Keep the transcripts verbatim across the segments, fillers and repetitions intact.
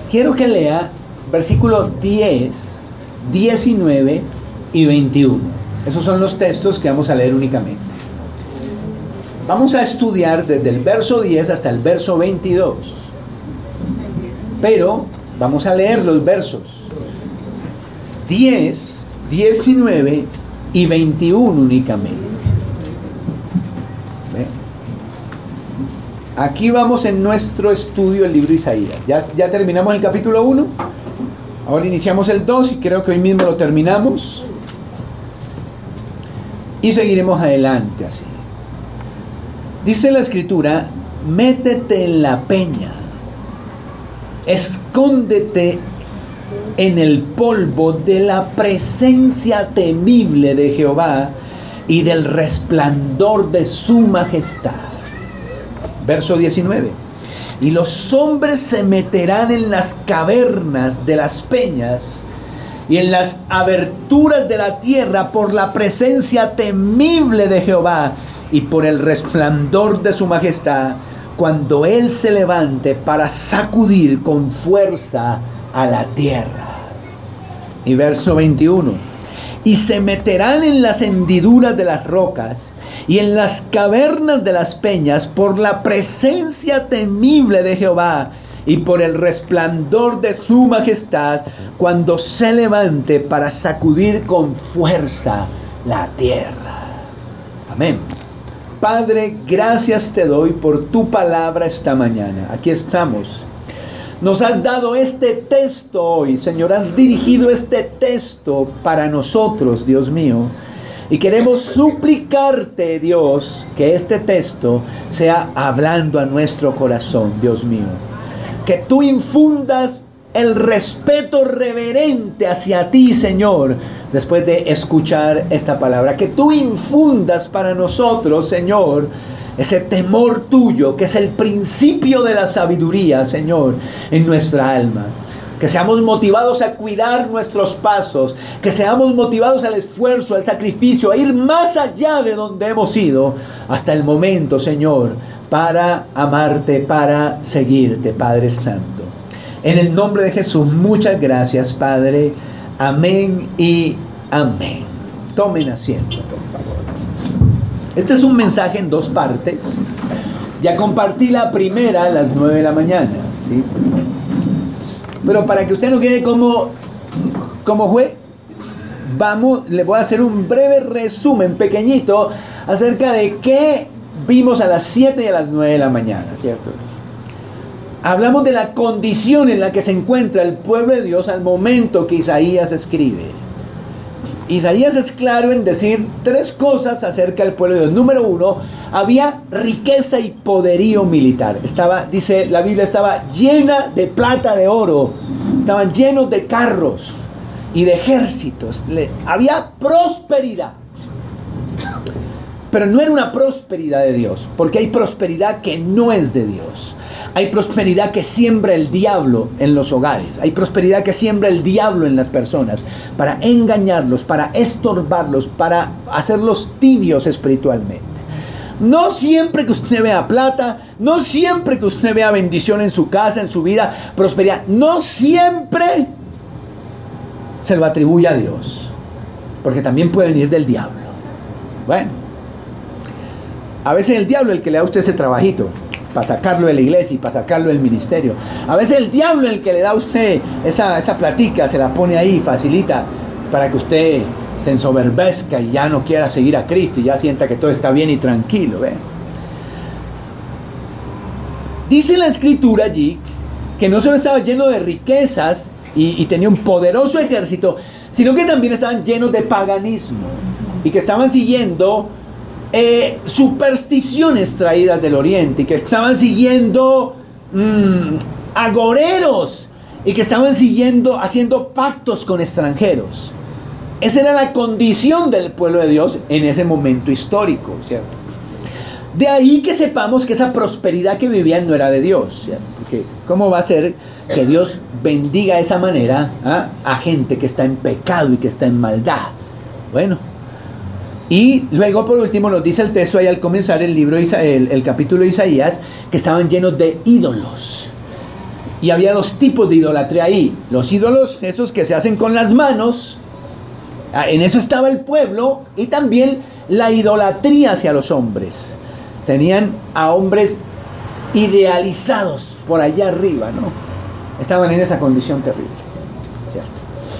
quiero que lea versículos diez, diecinueve y veintiuno. Esos son los textos que vamos a leer únicamente. Vamos a estudiar desde el verso diez hasta el verso veintidós. Pero vamos a leer los versos diez, diecinueve y veintiuno únicamente. ¿Ve? Aquí vamos en nuestro estudio del libro de Isaías. Ya, ya terminamos el capítulo uno. Ahora iniciamos el dos y creo que hoy mismo lo terminamos. Y seguiremos adelante así. Dice la Escritura: métete en la peña, escóndete en el polvo de la presencia temible de Jehová y del resplandor de su majestad. Verso diecinueve. Y los hombres se meterán en las cavernas de las peñas y en las aberturas de la tierra por la presencia temible de Jehová y por el resplandor de su majestad, cuando Él se levante para sacudir con fuerza a la tierra. Y verso veintiuno. Y se meterán en las hendiduras de las rocas y en las cavernas de las peñas por la presencia temible de Jehová y por el resplandor de su majestad, cuando se levante para sacudir con fuerza la tierra. Amén. Padre, gracias te doy por tu palabra esta mañana. Aquí estamos. Nos has dado este texto hoy, Señor. Has dirigido este texto para nosotros, Dios mío. Y queremos suplicarte, Dios, que este texto sea hablando a nuestro corazón, Dios mío. Que tú infundas el respeto reverente hacia ti, Señor, después de escuchar esta palabra. Que tú infundas para nosotros, Señor, ese temor tuyo, que es el principio de la sabiduría, Señor, en nuestra alma. Que seamos motivados a cuidar nuestros pasos, que seamos motivados al esfuerzo, al sacrificio, a ir más allá de donde hemos ido hasta el momento, Señor, para amarte, para seguirte, Padre Santo. En el nombre de Jesús, muchas gracias, Padre. Amén y amén. Tomen asiento, por favor. Este es un mensaje en dos partes. Ya compartí la primera a las nueve de la mañana, ¿sí? Pero para que usted no quede como, como fue, vamos, le voy a hacer un breve resumen pequeñito acerca de qué vimos a las siete y a las nueve de la mañana, ¿cierto? Hablamos de la condición en la que se encuentra el pueblo de Dios al momento que Isaías escribe. Isaías es claro en decir tres cosas acerca del pueblo de Dios. Número uno, había riqueza y poderío militar. Estaba, dice la Biblia, estaba llena de plata, de oro. Estaban llenos de carros y de ejércitos. Le, había prosperidad. Pero no era una prosperidad de Dios, porque hay prosperidad que no es de Dios. Hay prosperidad que siembra el diablo en los hogares. Hay prosperidad que siembra el diablo en las personas para engañarlos, para estorbarlos, para hacerlos tibios espiritualmente. No siempre que usted vea plata, no siempre que usted vea bendición en su casa, en su vida, prosperidad, no siempre se lo atribuye a Dios, porque también puede venir del diablo. Bueno, a veces el diablo es el que le da a usted ese trabajito para sacarlo de la iglesia y para sacarlo del ministerio. A veces el diablo es el que le da a usted esa, esa platica, se la pone ahí, facilita para que usted se ensoberbezca y ya no quiera seguir a Cristo y ya sienta que todo está bien y tranquilo. ¿Ve? Dice la Escritura allí que no solo estaba lleno de riquezas y, y tenía un poderoso ejército, sino que también estaban llenos de paganismo y que estaban siguiendo Eh, supersticiones traídas del oriente y que estaban siguiendo mmm, agoreros y que estaban siguiendo, haciendo pactos con extranjeros. Esa era la condición del pueblo de Dios en ese momento histórico, ¿cierto? De ahí que sepamos que esa prosperidad que vivían no era de Dios, ¿cierto? Porque ¿cómo va a ser que Dios bendiga de esa manera ¿ah? a gente que está en pecado y que está en maldad? Bueno, y luego por último nos dice el texto ahí al comenzar el libro, el, el capítulo de Isaías, que estaban llenos de ídolos. Y había dos tipos de idolatría ahí. Los ídolos, esos que se hacen con las manos, en eso estaba el pueblo, y también la idolatría hacia los hombres. Tenían a hombres idealizados por allá arriba, ¿no? Estaban en esa condición terrible, ¿cierto?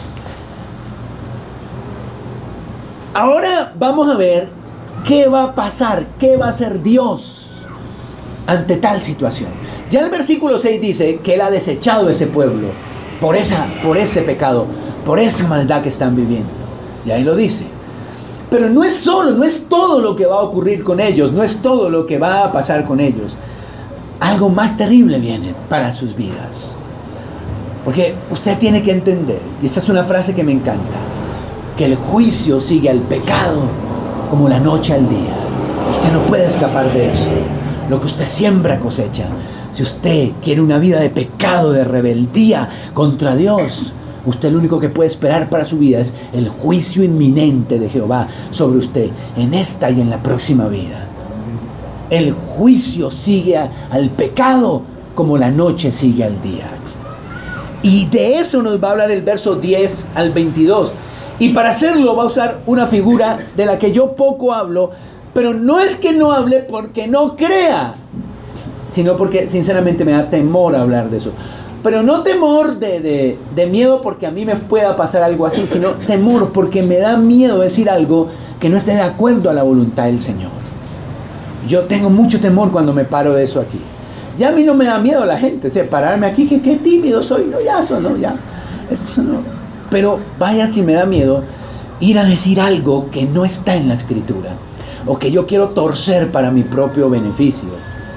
Ahora vamos a ver qué va a pasar, qué va a hacer Dios ante tal situación. Ya el versículo seis dice que Él ha desechado ese pueblo por, esa, por ese pecado, por esa maldad que están viviendo. Y ahí lo dice. Pero no es solo, no es todo lo que va a ocurrir con ellos, no es todo lo que va a pasar con ellos. Algo más terrible viene para sus vidas. Porque usted tiene que entender, y esta es una frase que me encanta, que el juicio sigue al pecado como la noche al día. Usted no puede escapar de eso. Lo que usted siembra cosecha. Si usted quiere una vida de pecado, de rebeldía contra Dios, usted lo único que puede esperar para su vida es el juicio inminente de Jehová sobre usted en esta y en la próxima vida. El juicio sigue a, al pecado como la noche sigue al día. Y de eso nos va a hablar el verso diez al veintidós. Y para hacerlo va a usar una figura de la que yo poco hablo, pero no es que no hable porque no crea, sino porque sinceramente me da temor hablar de eso. Pero no temor de, de, de miedo porque a mí me pueda pasar algo así, sino temor porque me da miedo decir algo que no esté de acuerdo a la voluntad del Señor. Yo tengo mucho temor cuando me paro de eso aquí. Ya a mí no me da miedo la gente, o sea, pararme aquí, que qué tímido soy, no, ya eso no, ya, eso no. Pero vaya si me da miedo ir a decir algo que no está en la Escritura, o que yo quiero torcer para mi propio beneficio.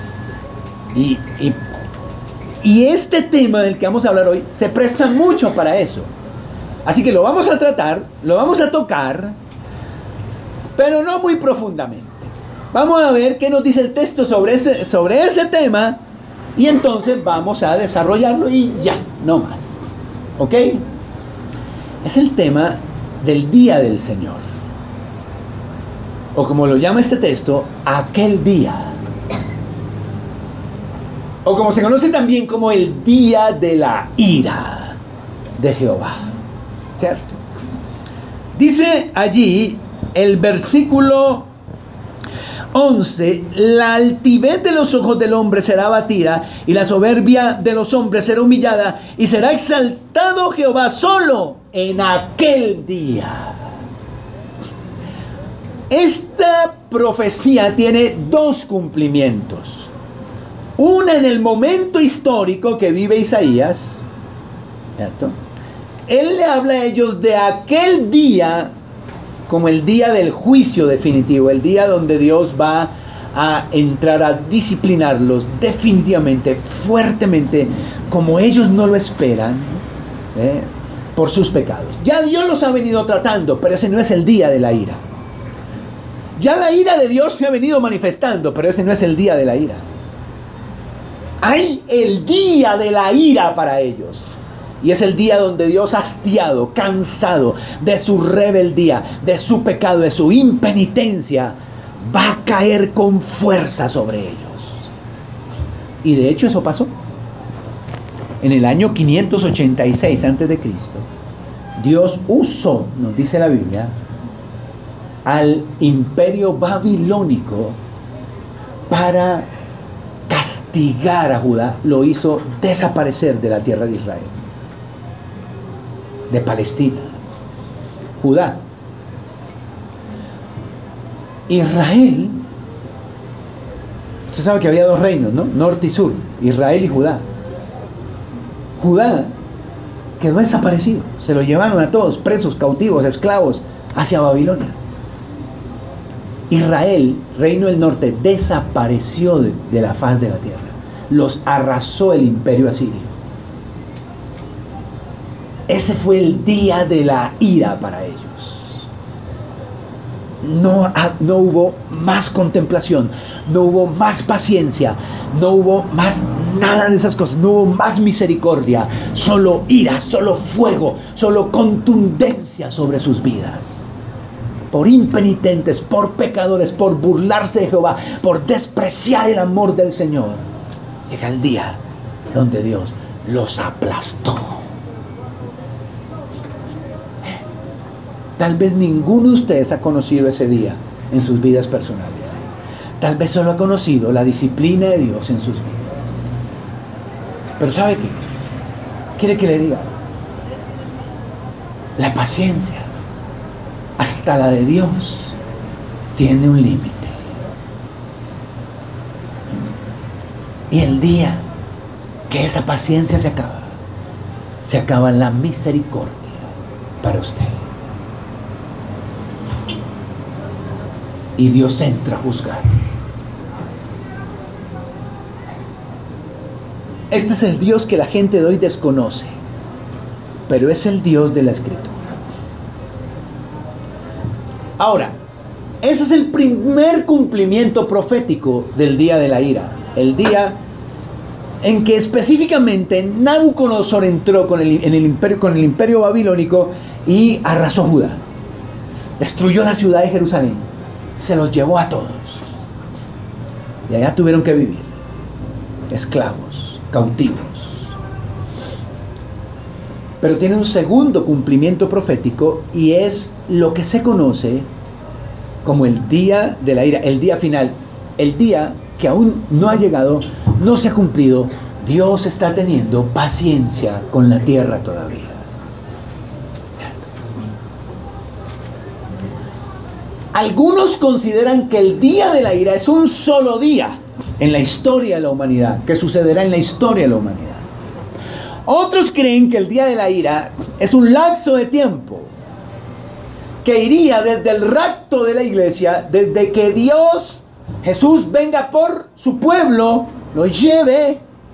Y, y, y este tema del que vamos a hablar hoy se presta mucho para eso. Así que lo vamos a tratar, lo vamos a tocar, pero no muy profundamente. Vamos a ver qué nos dice el texto sobre ese, sobre ese tema, y entonces vamos a desarrollarlo y ya, no más. ¿Ok? Es el tema del día del Señor. O como lo llama este texto, aquel día. O como se conoce también como el día de la ira de Jehová. ¿Cierto? Dice allí el versículo once: la altivez de los ojos del hombre será abatida, y la soberbia de los hombres será humillada, y será exaltado Jehová solo en aquel día. Esta profecía tiene dos cumplimientos. Una en el momento histórico que vive Isaías, ¿cierto? Él le habla a ellos de aquel día como el día del juicio definitivo, el día donde Dios va a entrar a disciplinarlos definitivamente, fuertemente, como ellos no lo esperan, ¿eh? por sus pecados. Ya Dios los ha venido tratando, pero ese no es el día de la ira. Ya la ira de Dios se ha venido manifestando, pero ese no es el día de la ira. Hay el día de la ira para ellos. Y es el día donde Dios, hastiado, cansado de su rebeldía, de su pecado, de su impenitencia, va a caer con fuerza sobre ellos. Y de hecho eso pasó. En el año quinientos ochenta y seis antes de Cristo, Dios usó, nos dice la Biblia, al imperio babilónico para castigar a Judá. Lo hizo desaparecer de la tierra de Israel, de Palestina, Judá. Israel, usted sabe que había dos reinos, ¿no? Norte y sur, Israel y Judá. Judá quedó desaparecido, se lo llevaron a todos, presos, cautivos, esclavos, hacia Babilonia. Israel, reino del norte, desapareció de, de la faz de la tierra. Los arrasó el imperio asirio. Ese fue el día de la ira para ellos. No, no hubo más contemplación, no hubo más paciencia, no hubo más nada de esas cosas, no hubo más misericordia, solo ira, solo fuego, solo contundencia sobre sus vidas. Por impenitentes, por pecadores, por burlarse de Jehová, por despreciar el amor del Señor. Llega el día donde Dios los aplastó. Tal vez ninguno de ustedes ha conocido ese día en sus vidas personales. Tal vez solo ha conocido la disciplina de Dios en sus vidas. Pero ¿sabe qué? ¿Quiere que le diga? La paciencia, hasta la de Dios, tiene un límite. Y el día que esa paciencia se acaba, se acaba la misericordia para usted. Y Dios entra a juzgar. Este es el Dios que la gente de hoy desconoce, pero es el Dios de la Escritura. Ahora, ese es el primer cumplimiento profético del día de la ira. El día en que específicamente Nabucodonosor entró con el, en el imperio, con el imperio babilónico y arrasó Judá. Destruyó la ciudad de Jerusalén. Se los llevó a todos. Y allá tuvieron que vivir. Esclavos, cautivos. Pero tiene un segundo cumplimiento profético y es lo que se conoce como el día de la ira, el día final, el día que aún no ha llegado, no se ha cumplido. Dios está teniendo paciencia con la tierra todavía. Algunos consideran que el día de la ira es un solo día en la historia de la humanidad, que sucederá en la historia de la humanidad. Otros creen que el día de la ira es un lapso de tiempo que iría desde el rapto de la iglesia, desde que Dios, Jesús, venga por su pueblo, lo lleve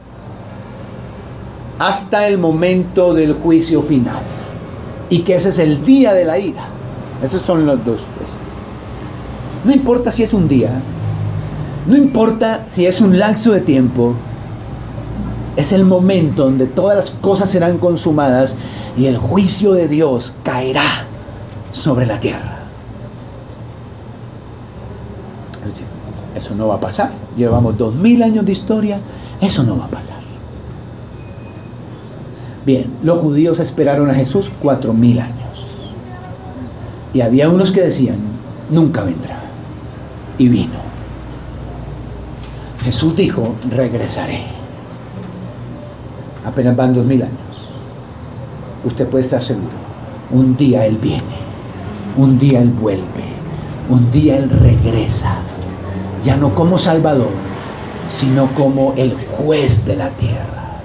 hasta el momento del juicio final. Y que ese es el día de la ira. Esos son los dos. No importa si es un día, no importa si es un lapso de tiempo, es el momento donde todas las cosas serán consumadas y el juicio de Dios caerá sobre la tierra. Es decir, eso no va a pasar. Llevamos dos mil años de historia, eso no va a pasar. Bien, los judíos esperaron a Jesús cuatro mil años. Y había unos que decían, nunca vendrá. Y vino. Jesús dijo, regresaré. Apenas van dos mil años. Usted puede estar seguro. Un día Él viene. Un día Él vuelve. Un día Él regresa. Ya no como Salvador, sino como el juez de la tierra.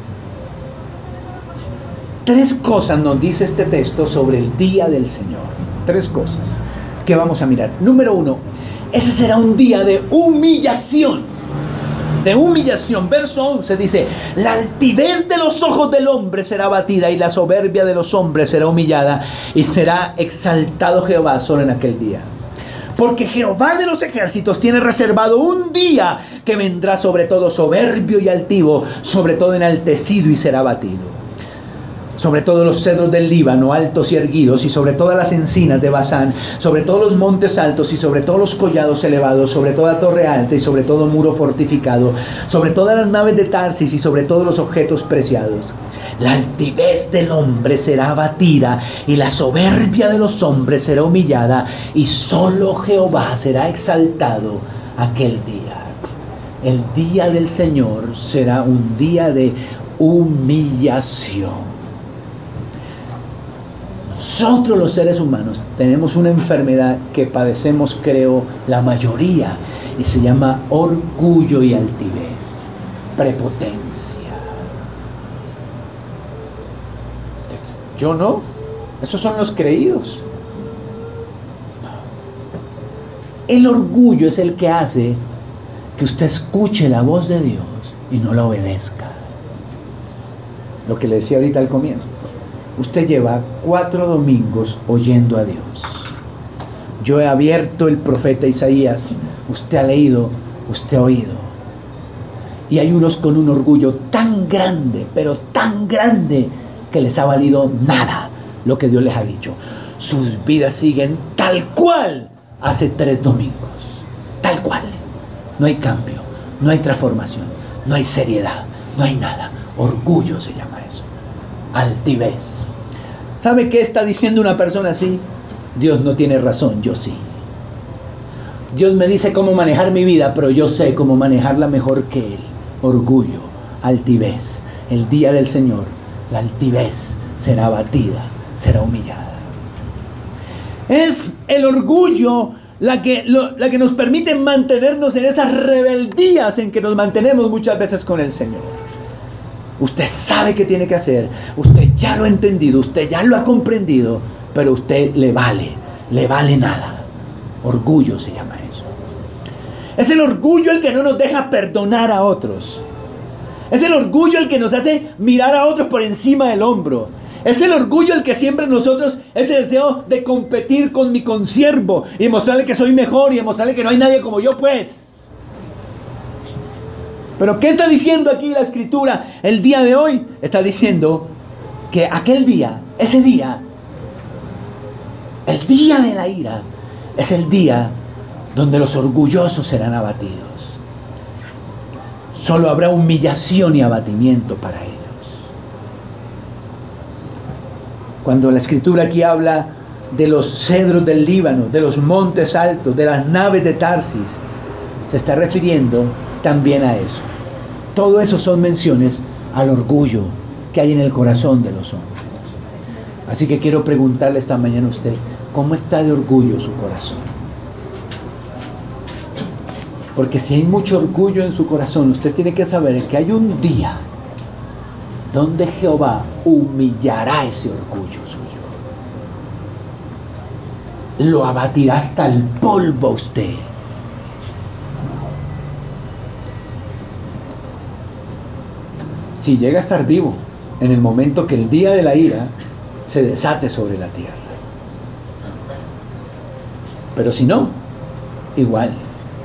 Tres cosas nos dice este texto sobre el día del Señor. Tres cosas que vamos a mirar. Número uno, ese será un día de humillación. De humillación. Verso once dice, la altivez de los ojos del hombre será abatida y la soberbia de los hombres será humillada y será exaltado Jehová solo en aquel día. Porque Jehová de los ejércitos tiene reservado un día que vendrá sobre todo soberbio y altivo, sobre todo enaltecido y será abatido. Sobre todos los cedros del Líbano, altos y erguidos, y sobre todas las encinas de Basán, sobre todos los montes altos y sobre todos los collados elevados, sobre toda torre alta y sobre todo muro fortificado, sobre todas las naves de Tarsis y sobre todos los objetos preciados. La altivez del hombre será abatida y la soberbia de los hombres será humillada y solo Jehová será exaltado aquel día. El día del Señor será un día de humillación. Nosotros los seres humanos tenemos una enfermedad que padecemos, creo, la mayoría, y se llama orgullo y altivez, prepotencia. Yo no, esos son los creídos. El orgullo es el que hace que usted escuche la voz de Dios y no la obedezca. Lo que le decía ahorita al comienzo. Usted lleva cuatro domingos oyendo a Dios. Yo he abierto el profeta Isaías. Usted ha leído, usted ha oído. Y hay unos con un orgullo tan grande, pero tan grande, que les ha valido nada lo que Dios les ha dicho. Sus vidas siguen tal cual hace tres domingos. Tal cual. No hay cambio, no hay transformación, no hay seriedad, No hay nada. Orgullo se llama eso. Altivez. ¿Sabe qué está diciendo una persona así? Dios no tiene razón, yo sí. Dios me dice cómo manejar mi vida, pero yo sé cómo manejarla mejor que Él. Orgullo, altivez. El día del Señor, la altivez será abatida, será humillada. Es el orgullo la que, lo, la que nos permite mantenernos en esas rebeldías en que nos mantenemos muchas veces con el Señor. Usted sabe qué tiene que hacer, usted ya lo ha entendido, usted ya lo ha comprendido, pero usted le vale, le vale nada. Orgullo se llama eso. Es el orgullo el que no nos deja perdonar a otros. Es el orgullo el que nos hace mirar a otros por encima del hombro. Es el orgullo el que siembra en nosotros ese deseo de competir con mi consiervo y mostrarle que soy mejor y demostrarle que no hay nadie como yo, pues. Pero ¿qué está diciendo aquí la Escritura el día de hoy? Está diciendo que aquel día, ese día, el día de la ira, es el día donde los orgullosos serán abatidos. Solo habrá humillación y abatimiento para ellos. Cuando la Escritura aquí habla de los cedros del Líbano, de los montes altos, de las naves de Tarsis, se está refiriendo también a eso. Todo eso son menciones al orgullo que hay en el corazón de los hombres. Así que quiero preguntarle esta mañana a usted, ¿cómo está de orgullo su corazón? Porque si hay mucho orgullo en su corazón, usted tiene que saber que hay un día donde Jehová humillará ese orgullo suyo. Lo abatirá hasta el polvo usted. Si llega a estar vivo en el momento que el día de la ira se desate sobre la tierra. Pero si no, igual.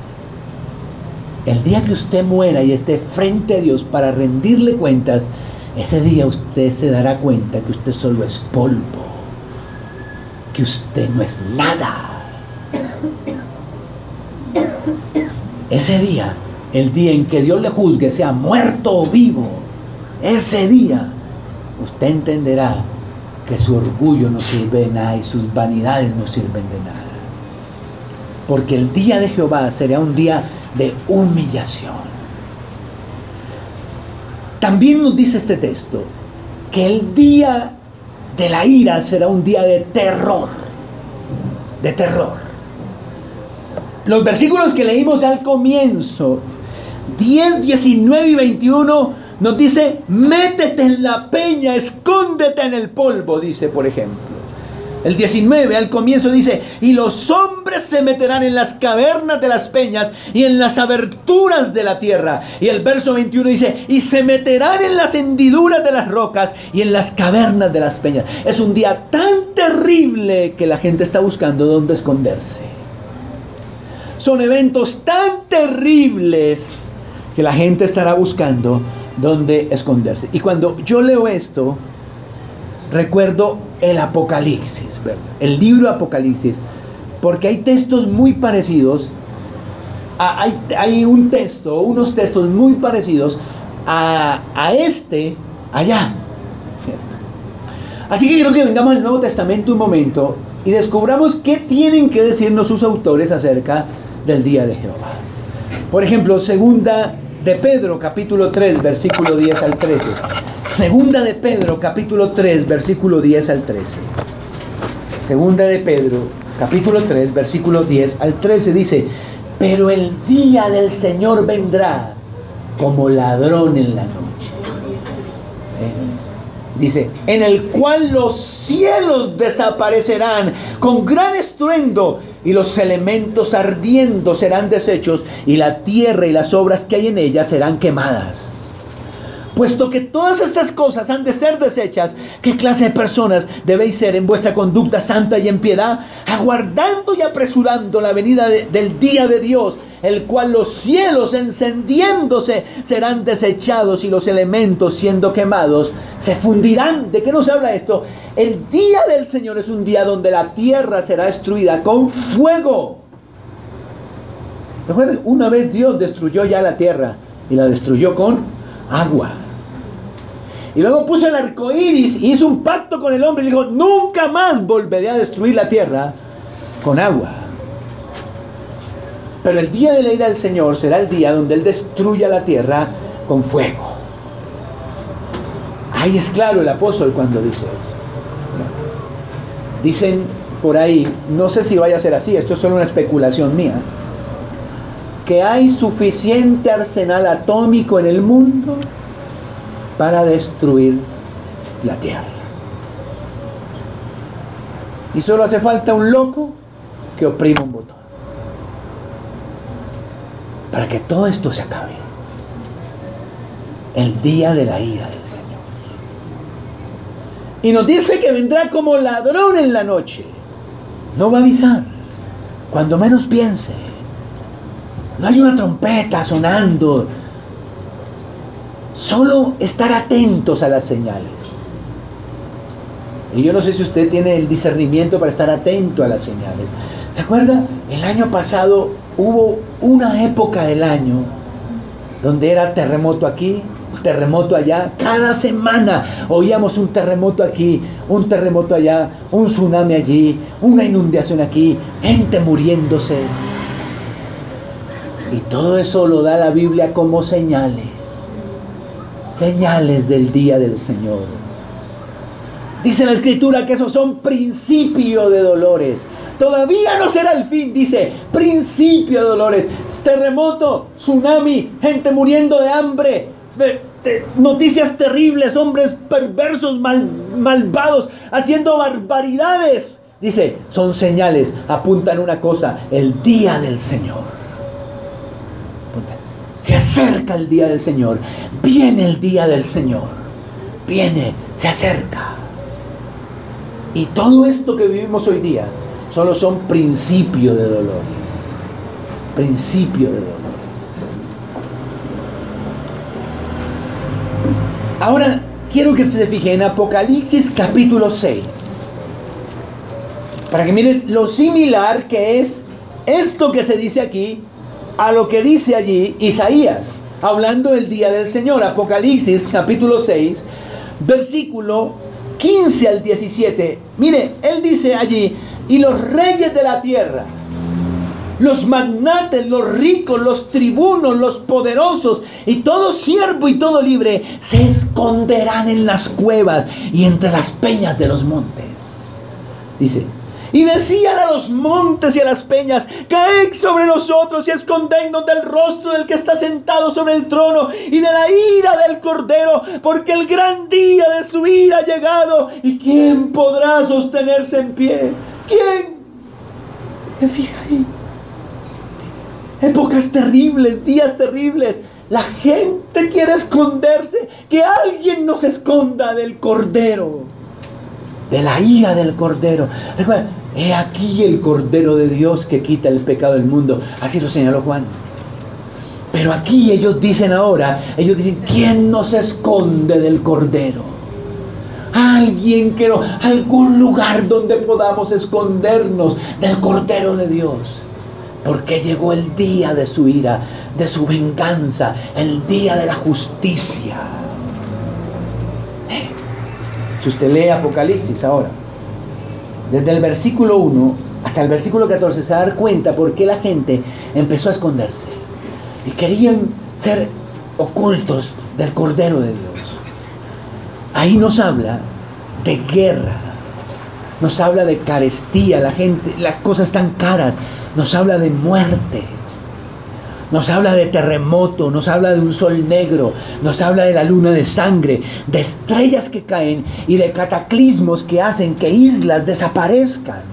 El día que usted muera y esté frente a Dios para rendirle cuentas, ese día usted se dará cuenta que usted solo es polvo, que usted no es nada. Ese día, el día en que Dios le juzgue, sea muerto o vivo, ese día usted entenderá que su orgullo no sirve de nada y sus vanidades no sirven de nada. Porque el día de Jehová será un día de humillación. También nos dice este texto que el día de la ira será un día de terror, de terror. Los versículos que leímos al comienzo, diez, diecinueve y veintiuno, nos dice, métete en la peña, escóndete en el polvo, dice por ejemplo. El diecinueve al comienzo dice, y los hombres se meterán en las cavernas de las peñas y en las aberturas de la tierra. Y el verso veintiuno dice, y se meterán en las hendiduras de las rocas y en las cavernas de las peñas. Es un día tan terrible que la gente está buscando dónde esconderse. Son eventos tan terribles que la gente estará buscando dónde esconderse. Y cuando yo leo esto, recuerdo el Apocalipsis, ¿verdad? El libro Apocalipsis, porque hay textos muy parecidos, a, hay, hay un texto, unos textos muy parecidos a, a este allá, ¿cierto? Así que quiero que vengamos al Nuevo Testamento un momento y descubramos qué tienen que decirnos sus autores acerca del día de Jehová. Por ejemplo, segunda de Pedro, capítulo tres, versículo diez al trece. Segunda de Pedro, capítulo tres, versículo diez al trece. Segunda de Pedro, capítulo tres, versículo diez al trece dice, pero el día del Señor vendrá como ladrón en la noche. ¿Eh? Dice, en el cual los cielos desaparecerán con gran estruendo y los elementos ardiendo serán deshechos y la tierra y las obras que hay en ella serán quemadas. Puesto que todas estas cosas han de ser deshechas, ¿qué clase de personas debéis ser en vuestra conducta santa y en piedad? Aguardando y apresurando la venida de, del día de Dios, el cual los cielos encendiéndose serán desechados y los elementos siendo quemados se fundirán. ¿De qué nos habla esto? El día del Señor es un día donde la tierra será destruida con fuego. Recuerden, una vez Dios destruyó ya la tierra y la destruyó con agua. Y luego puso el arco iris y hizo un pacto con el hombre y dijo: nunca más volveré a destruir la tierra con agua. Pero el día de la ira del Señor será el día donde Él destruya la tierra con fuego. Ahí es claro el apóstol cuando dice eso. Dicen por ahí, no sé si vaya a ser así, esto es solo una especulación mía, que hay suficiente arsenal atómico en el mundo para destruir la tierra. Y solo hace falta un loco que oprima un botón para que todo esto se acabe. El día de la ira del Señor. Y nos dice que vendrá como ladrón en la noche. No va a avisar. Cuando menos piense. No hay una trompeta sonando. Solo estar atentos a las señales. Y yo no sé si usted tiene el discernimiento para estar atento a las señales. ¿Se acuerda? El año pasado hubo una época del año donde era terremoto aquí, terremoto allá. Cada semana oíamos un terremoto aquí, un terremoto allá, un tsunami allí, una inundación aquí, gente muriéndose. Y todo eso lo da la Biblia como señales. Señales del día del Señor. Dice la Escritura que esos son principio de dolores. Todavía no será el fin, dice, principio de dolores. Terremoto, tsunami, gente muriendo de hambre, noticias terribles, hombres perversos, mal, malvados, haciendo barbaridades. Dice, son señales, apuntan una cosa: el día del Señor. Se acerca el día del Señor. Viene el día del Señor. Viene, se acerca. Y todo esto que vivimos hoy día solo son principio de dolores. Principio de dolores. Ahora quiero que se fijen en Apocalipsis capítulo seis. Para que miren lo similar que es esto que se dice aquí a lo que dice allí Isaías, hablando del día del Señor. Apocalipsis capítulo seis, versículo quince al diecisiete. Mire, él dice allí: y los reyes de la tierra, los magnates, los ricos, los tribunos, los poderosos, y todo siervo y todo libre, se esconderán en las cuevas y entre las peñas de los montes. Dice: y decían a los montes y a las peñas: caed sobre nosotros y escondednos del rostro del que está sentado sobre el trono y de la ira del Cordero, porque el gran día de su ira ha llegado, y ¿quién podrá sostenerse en pie? ¿Quién? ¿Se fija ahí? Épocas terribles, días terribles. La gente quiere esconderse. Que alguien nos esconda del Cordero, de la ira del Cordero. Recuerda, he aquí el Cordero de Dios que quita el pecado del mundo. Así lo señaló Juan. Pero aquí ellos dicen ahora, ellos dicen: ¿quién nos esconde del Cordero? Alguien que no, algún lugar donde podamos escondernos del Cordero de Dios. Porque llegó el día de su ira, de su venganza, el día de la justicia. Si usted lee Apocalipsis ahora, desde el versículo uno hasta el versículo catorce, se va a dar cuenta por qué la gente empezó a esconderse y querían ser ocultos del Cordero de Dios. Ahí nos habla de guerra, nos habla de carestía, la gente, las cosas tan caras, nos habla de muerte, nos habla de terremoto, nos habla de un sol negro, nos habla de la luna de sangre, de estrellas que caen y de cataclismos que hacen que islas desaparezcan.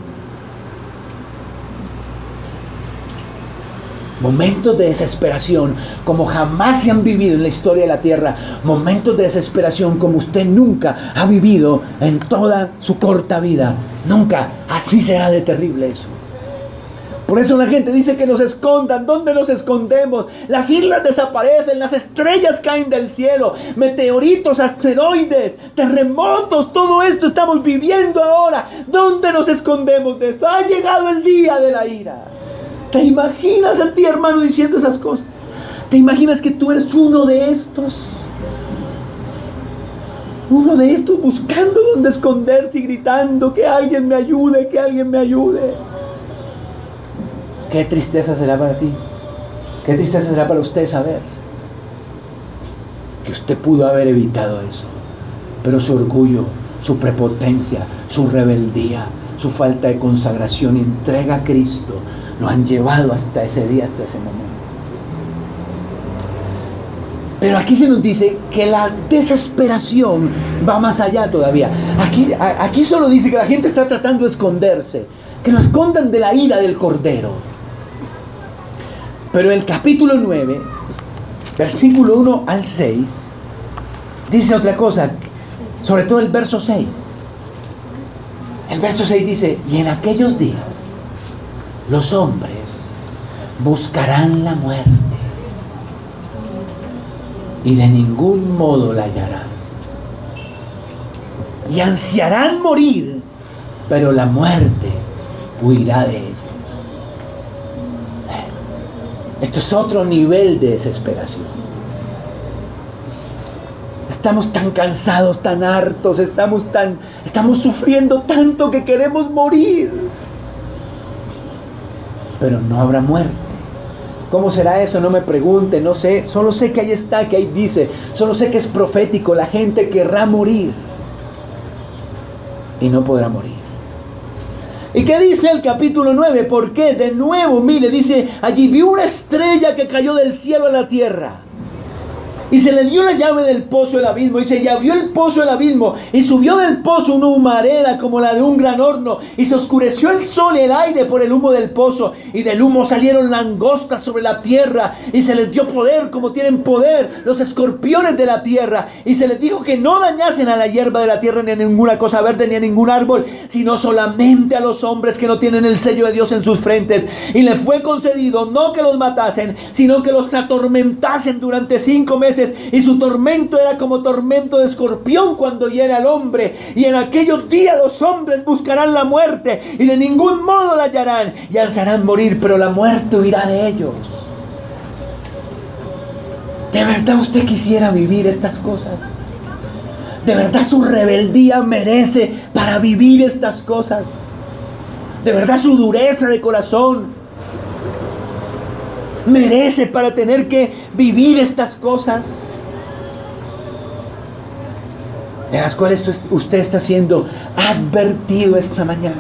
Momentos de desesperación como jamás se han vivido en la historia de la tierra. Momentos de desesperación como usted nunca ha vivido en toda su corta vida. Nunca. Así será de terrible eso. Por eso la gente dice que nos escondan. ¿Dónde nos escondemos? Las islas desaparecen, las estrellas caen del cielo, meteoritos, asteroides, terremotos, todo esto estamos viviendo ahora. ¿Dónde nos escondemos de esto? Ha llegado el día de la ira. ¿Te imaginas a ti, hermano, diciendo esas cosas? ¿Te imaginas que tú eres uno de estos? Uno de estos buscando donde esconderse y gritando que alguien me ayude, que alguien me ayude. Qué tristeza será para ti. Qué tristeza será para usted saber que usted pudo haber evitado eso. Pero su orgullo, su prepotencia, su rebeldía, su falta de consagración y entrega a Cristo lo han llevado hasta ese día, hasta ese momento. Pero aquí se nos dice que la desesperación va más allá todavía. Aquí, aquí solo dice que la gente está tratando de esconderse, que lo escondan de la ira del Cordero. Pero el capítulo nueve, versículo uno al seis, dice otra cosa, sobre todo el verso seis. El verso seis dice: y en aquellos días los hombres buscarán la muerte y de ningún modo la hallarán, y ansiarán morir, pero la muerte huirá de ellos. Esto es otro nivel de desesperación. Estamos tan cansados, tan hartos, estamos tan, estamos sufriendo tanto que queremos morir. Pero no habrá muerte. ¿Cómo será eso? No me pregunte, no sé. Solo sé que ahí está, que ahí dice. Solo sé que es profético. La gente querrá morir y no podrá morir. ¿Y qué dice el capítulo nueve? ¿Por qué? De nuevo, mire, dice: allí vi una estrella que cayó del cielo a la tierra. Y se le dio la llave del pozo del abismo, y se abrió el pozo del abismo, y subió del pozo una humareda como la de un gran horno, y se oscureció el sol y el aire por el humo del pozo, y del humo salieron langostas sobre la tierra, y se les dio poder como tienen poder los escorpiones de la tierra, y se les dijo que no dañasen a la hierba de la tierra, ni a ninguna cosa verde, ni a ningún árbol, sino solamente a los hombres que no tienen el sello de Dios en sus frentes. Y les fue concedido no que los matasen, sino que los atormentasen durante cinco meses, y su tormento era como tormento de escorpión cuando hiere al hombre. Y en aquellos días los hombres buscarán la muerte y de ningún modo la hallarán, y ansiarán morir, pero la muerte huirá de ellos. ¿De verdad usted quisiera vivir estas cosas? ¿De verdad su rebeldía merece para vivir estas cosas? ¿De verdad su dureza de corazón merece para tener que vivir estas cosas? De las cuales usted está siendo advertido esta mañana.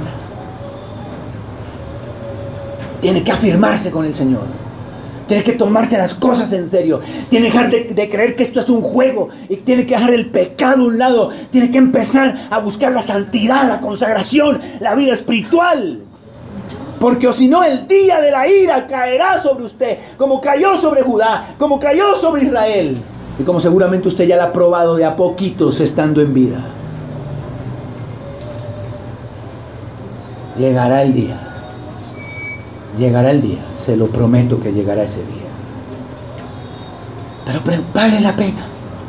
Tiene que afirmarse con el Señor. Tiene que tomarse las cosas en serio. Tiene que dejar de, de creer que esto es un juego, y tiene que dejar el pecado a un lado. Tiene que empezar a buscar la santidad, la consagración, la vida espiritual. Porque o si no, el día de la ira caerá sobre usted, como cayó sobre Judá, como cayó sobre Israel, y como seguramente usted ya la ha probado de a poquitos estando en vida. Llegará el día, llegará el día, se lo prometo que llegará ese día. Pero, pero vale la pena.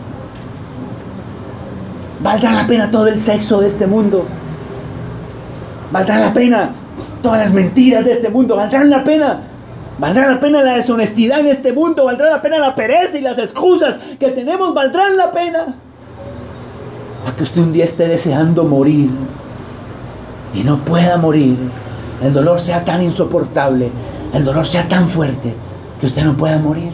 ¿Valdrá la pena todo el sexo de este mundo? ¿Valdrá la pena todas las mentiras de este mundo? ¿Valdrán la pena? ¿Valdrá la pena la deshonestidad en este mundo? ¿Valdrá la pena la pereza y las excusas que tenemos? ¿Valdrán la pena? A que usted un día esté deseando morir y no pueda morir. El dolor sea tan insoportable, el dolor sea tan fuerte, que usted no pueda morir.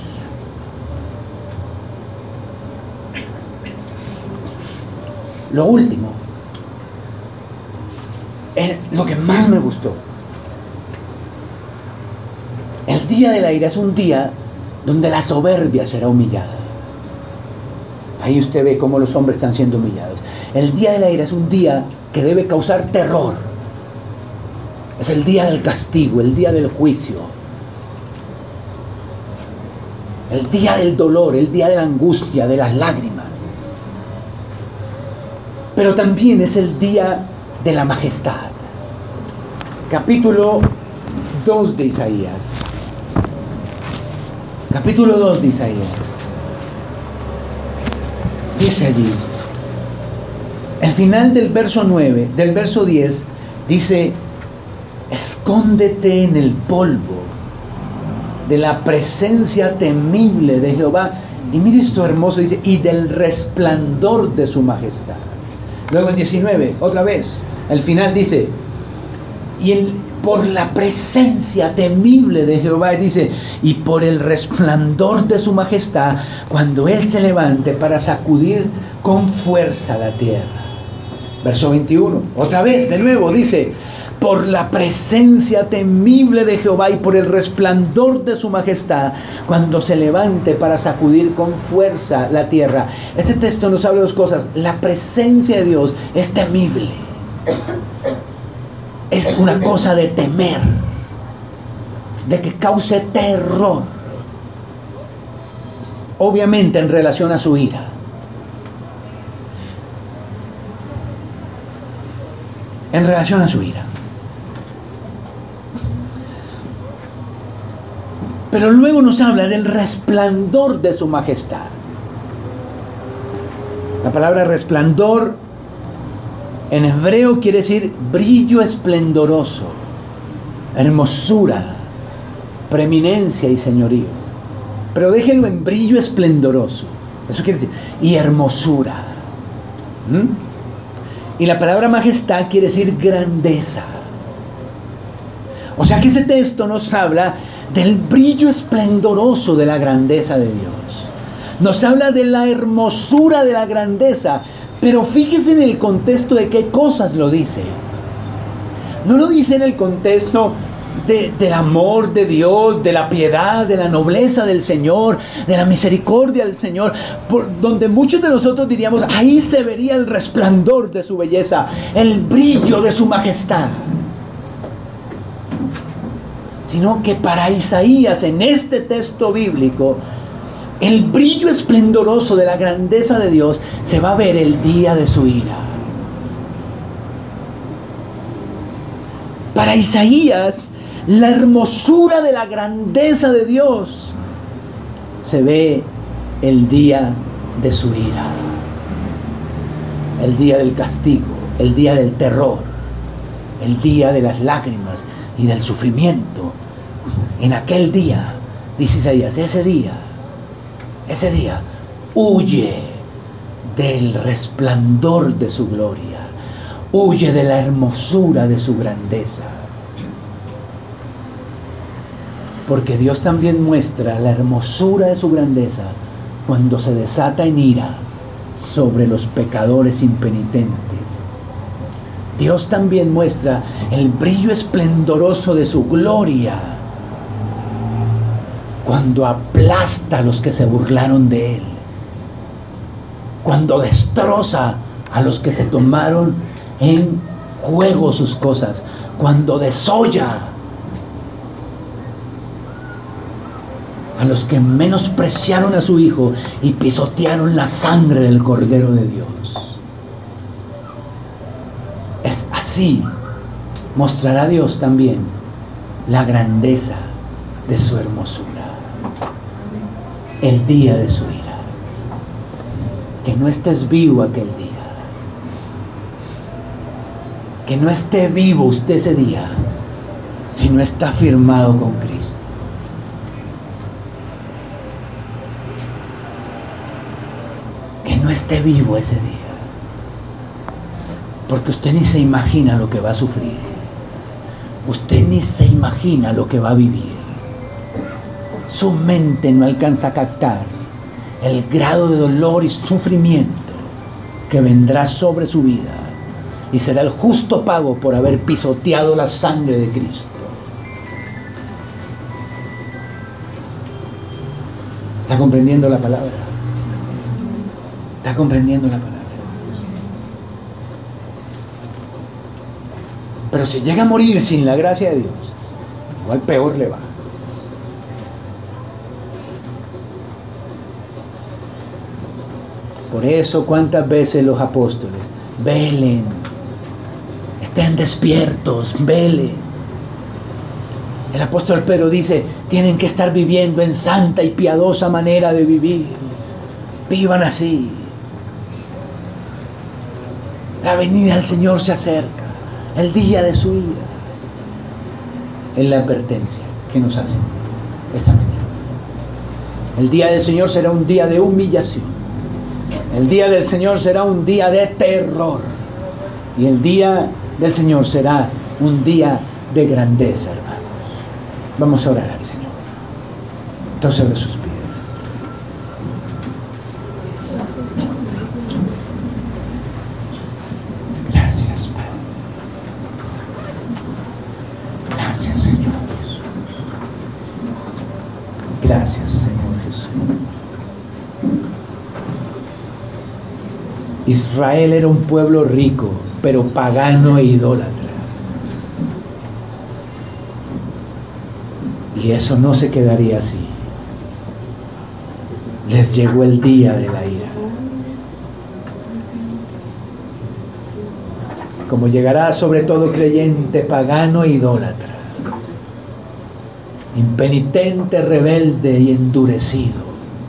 Lo último, es lo que más me gustó. El día de la ira es un día donde la soberbia será humillada. Ahí usted ve cómo los hombres están siendo humillados. El día de la ira es un día que debe causar terror. Es el día del castigo, el día del juicio, el día del dolor, el día de la angustia, de las lágrimas. Pero también es el día de la majestad. Capítulo dos de Isaías. Capítulo dos de Isaías. Dice allí, el final del verso nueve, del verso diez, dice: escóndete en el polvo de la presencia temible de Jehová Y mire esto hermoso, dice, y del resplandor de su majestad. Luego el diecinueve, otra vez, al final dice, y el, por la presencia temible de Jehová, dice, y por el resplandor de su majestad, cuando Él se levante para sacudir con fuerza la tierra. Verso veintiuno, otra vez, de nuevo, dice, por la presencia temible de Jehová y por el resplandor de su majestad, cuando se levante para sacudir con fuerza la tierra. Este texto nos habla de dos cosas. La presencia de Dios es temible. Es una cosa de temer, de que cause terror. Obviamente en relación a su ira. En relación a su ira. Pero luego nos habla del resplandor de su majestad. La palabra resplandor en hebreo quiere decir brillo esplendoroso, hermosura, preeminencia y señorío. Pero déjenlo en brillo esplendoroso. Eso quiere decir, y hermosura. ¿Mm? Y la palabra majestad quiere decir grandeza. O sea que ese texto nos habla del brillo esplendoroso de la grandeza de Dios. Nos habla de la hermosura de la grandeza, pero fíjese en el contexto de qué cosas lo dice. No lo dice en el contexto de, del amor de Dios, de la piedad, de la nobleza del Señor, de la misericordia del Señor, por donde muchos de nosotros diríamos, ahí se vería el resplandor de su belleza, el brillo de su majestad. Sino que para Isaías, en este texto bíblico, el brillo esplendoroso de la grandeza de Dios se va a ver el día de su ira. Para Isaías, la hermosura de la grandeza de Dios se ve el día de su ira, el día del castigo, el día del terror, el día de las lágrimas y del sufrimiento. En aquel día, dice Isaías, ese día, ese día, huye del resplandor de su gloria, huye de la hermosura de su grandeza. Porque Dios también muestra la hermosura de su grandeza cuando se desata en ira sobre los pecadores impenitentes. Dios también muestra el brillo esplendoroso de su gloria cuando aplasta a los que se burlaron de Él, cuando destroza a los que se tomaron en juego sus cosas, cuando desolla a los que menospreciaron a su Hijo y pisotearon la sangre del Cordero de Dios. Es así, mostrará Dios también la grandeza de su hermosura, el día de su ira. Que no estés vivo aquel día, que no esté vivo usted ese día si no está firmado con Cristo. Que no esté vivo ese día, porque usted ni se imagina lo que va a sufrir, usted ni se imagina lo que va a vivir. Su mente no alcanza a captar el grado de dolor y sufrimiento que vendrá sobre su vida y será el justo pago por haber pisoteado la sangre de Cristo. ¿Está comprendiendo la palabra? ¿Está comprendiendo la palabra? Pero si llega a morir sin la gracia de Dios, igual peor le va. Por eso, cuántas veces los apóstoles, velen, estén despiertos, velen. El apóstol Pedro dice, tienen que estar viviendo en santa y piadosa manera de vivir. Vivan así. La venida del Señor se acerca, el día de su ira. Es la advertencia que nos hacen esta mañana. El día del Señor será un día de humillación. El día del Señor será un día de terror. Y el día del Señor será un día de grandeza, hermanos. Vamos a orar al Señor. Entonces de sus pies. Gracias, Padre. Gracias, Señor Jesús. Gracias, Señor Jesús. Israel era un pueblo rico, pero pagano e idólatra. Y eso no se quedaría así. Les llegó el día de la ira. Como llegará sobre todo creyente, pagano e idólatra, impenitente, rebelde y endurecido,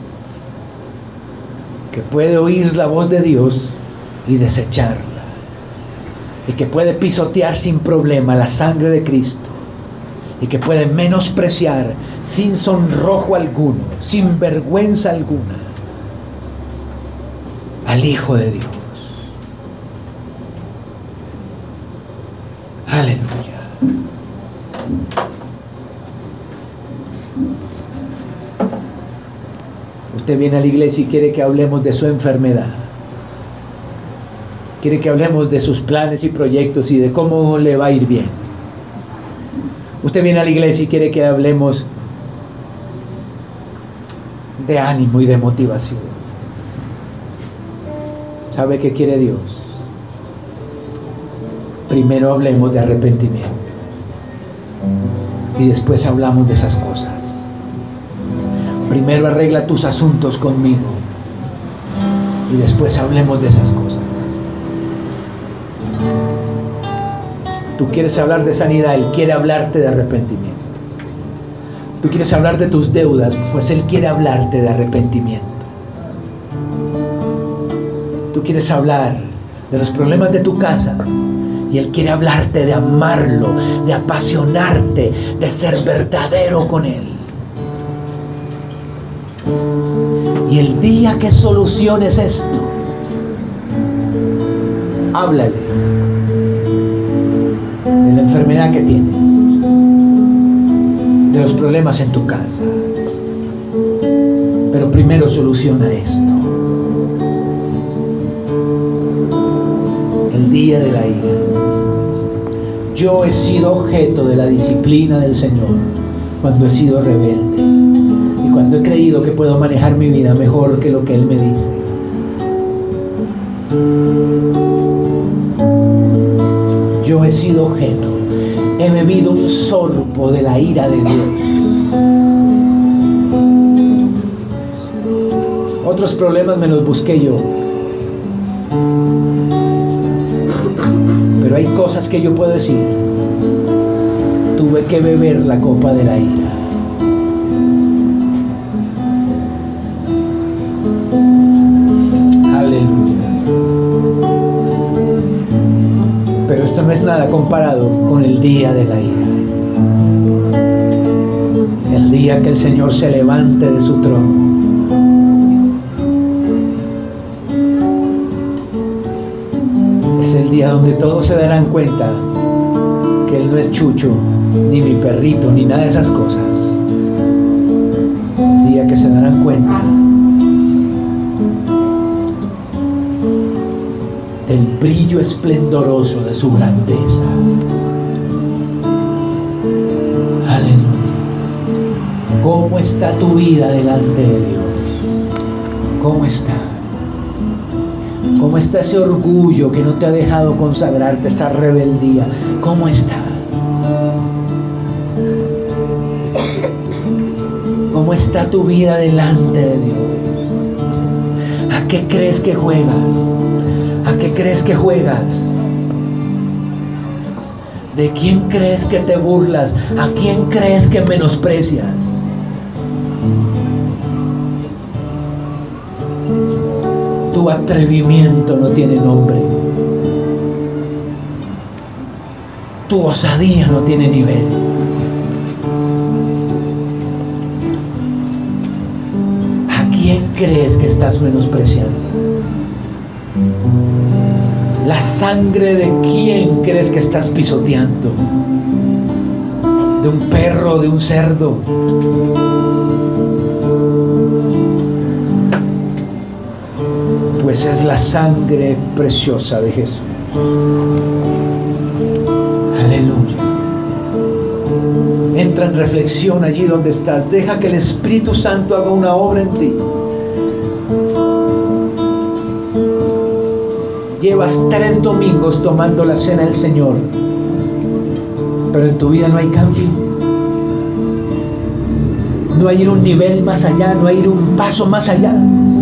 que puede oír la voz de Dios y desecharla, y que puede pisotear sin problema la sangre de Cristo, y que puede menospreciar sin sonrojo alguno, sin vergüenza alguna, al Hijo de Dios. Aleluya. Usted viene a la iglesia y quiere que hablemos de su enfermedad. Quiere que hablemos de sus planes y proyectos y de cómo le va a ir bien. Usted viene a la iglesia y quiere que hablemos de ánimo y de motivación. ¿Sabe qué quiere Dios? Primero hablemos de arrepentimiento y después hablamos de esas cosas. Primero arregla tus asuntos conmigo y después hablemos de esas cosas. Tú quieres hablar de sanidad, Él quiere hablarte de arrepentimiento. Tú quieres hablar de tus deudas, pues Él quiere hablarte de arrepentimiento. Tú quieres hablar de los problemas de tu casa y Él quiere hablarte de amarlo, de apasionarte, de ser verdadero con Él. Y el día que soluciones esto, háblale de la enfermedad que tienes, de los problemas en tu casa. Pero primero soluciona esto. El día de la ira. Yo he sido objeto de la disciplina del Señor cuando he sido rebelde y cuando he creído que puedo manejar mi vida mejor que lo que Él me dice. Yo he sido objeto, he bebido un sorbo de la ira de Dios. Otros problemas me los busqué yo, pero hay cosas que yo puedo decir. Tuve que beber la copa de la ira. Pero esto no es nada comparado con el día de la ira. El día que el Señor se levante de su trono. Es el día donde todos se darán cuenta que Él no es Chucho, ni mi perrito, ni nada de esas cosas. El día que se darán cuenta del brillo esplendoroso de su grandeza. Aleluya. ¿Cómo está tu vida delante de Dios? ¿Cómo está? ¿Cómo está ese orgullo que no te ha dejado consagrarte, esa rebeldía? ¿Cómo está? ¿Cómo está tu vida delante de Dios? ¿A qué crees que juegas? ¿A qué crees que juegas? ¿De quién crees que te burlas? ¿A quién crees que menosprecias? Tu atrevimiento no tiene nombre. Tu osadía no tiene nivel. quién crees que estás menospreciando? ¿La sangre de quién crees que estás pisoteando? ¿De un perro, de un cerdo? Pues es la sangre preciosa de Jesús. Aleluya. Entra en reflexión allí donde estás. Deja que el Espíritu Santo haga una obra en ti. Llevas tres domingos tomando la cena del Señor, pero en tu vida no hay cambio. No hay ir un nivel más allá, no hay ir un paso más allá.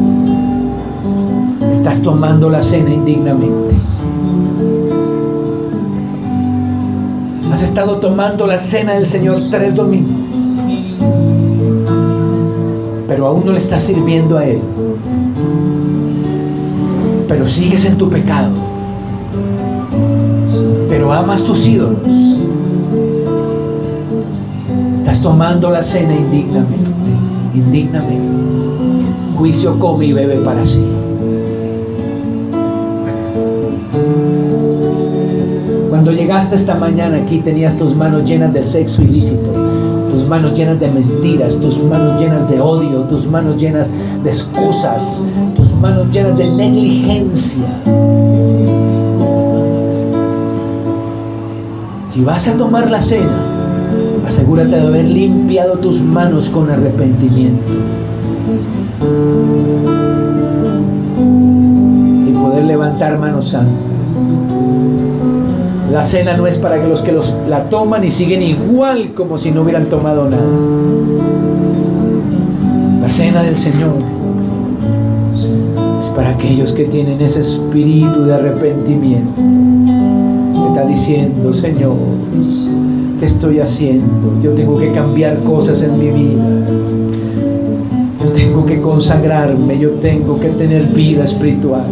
Estás tomando la cena indignamente. Has estado tomando la cena del Señor tres domingos, pero aún no le estás sirviendo a Él. Pero sigues en tu pecado, pero amas tus ídolos. Estás tomando la cena indignamente, indignamente. Juicio come y bebe para sí. Cuando llegaste esta mañana aquí tenías tus manos llenas de sexo ilícito, tus manos llenas de mentiras, tus manos llenas de odio, tus manos llenas de excusas, tus manos llenas de negligencia. Si vas a tomar la cena, asegúrate de haber limpiado tus manos con arrepentimiento y poder levantar manos santas. La cena no es para que los que los, la toman y siguen igual como si no hubieran tomado nada. La cena del Señor es para aquellos que tienen ese espíritu de arrepentimiento. Que está diciendo: Señor, ¿qué estoy haciendo? Yo tengo que cambiar cosas en mi vida. Yo tengo que consagrarme. Yo tengo que tener vida espiritual.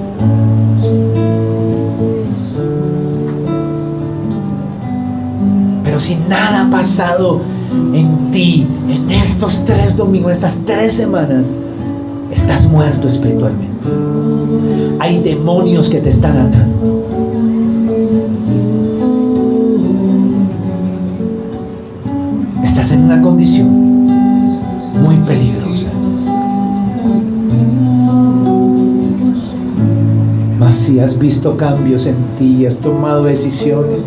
Si nada ha pasado en ti en estos tres domingos, en estas tres semanas, estás muerto espiritualmente. Hay demonios que te están atando. Estás en una condición muy peligrosa. Mas si has visto cambios en ti, has tomado decisiones,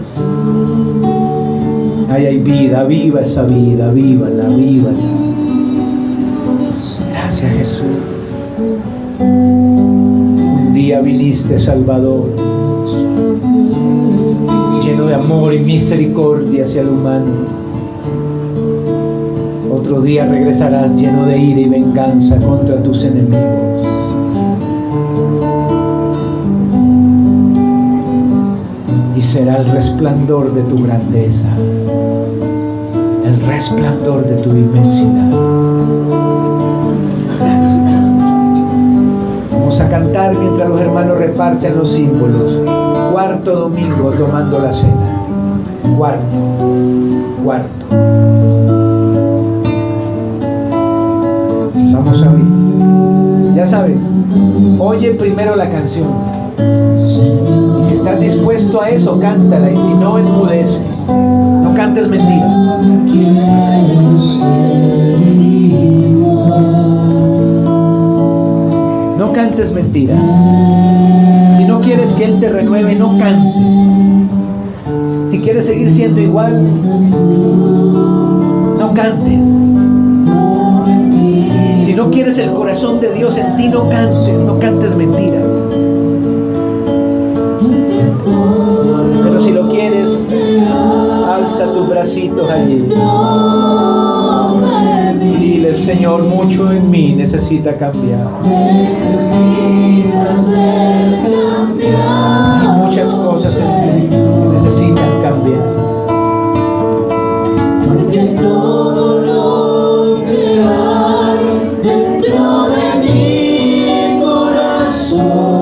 ahí hay vida, viva esa vida, vívala, vívala. Gracias, Jesús. Un día viniste, Salvador, lleno de amor y misericordia hacia el humano. Otro día regresarás lleno de ira y venganza contra tus enemigos. Y será el resplandor de tu grandeza, el resplandor de tu inmensidad. Gracias. Vamos a cantar mientras los hermanos reparten los símbolos. Cuarto domingo tomando la cena. Cuarto, cuarto. Vamos a oír. Ya sabes, oye primero la canción. Y si estás dispuesto a eso, cántala. Y si no, enmudece. No cantes mentiras. No cantes mentiras. Si no quieres que Él te renueve, no cantes. Si quieres seguir siendo igual, no cantes. Si no quieres el corazón de Dios en ti, no cantes. No cantes mentiras. Pero si lo quieres, alza tus bracitos allí y dile: Señor, mucho en mí necesita cambiar. Necesita ser cambiado. Hay muchas cosas en mí que necesitan cambiar. Porque todo lo que hay dentro de mi corazón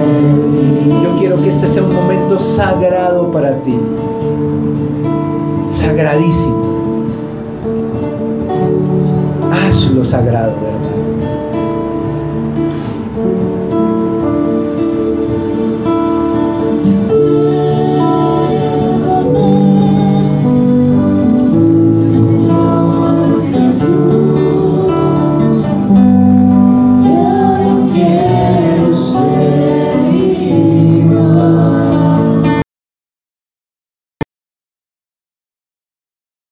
que este sea un momento sagrado para ti. sagradísimo. Hazlo sagrado, hermano.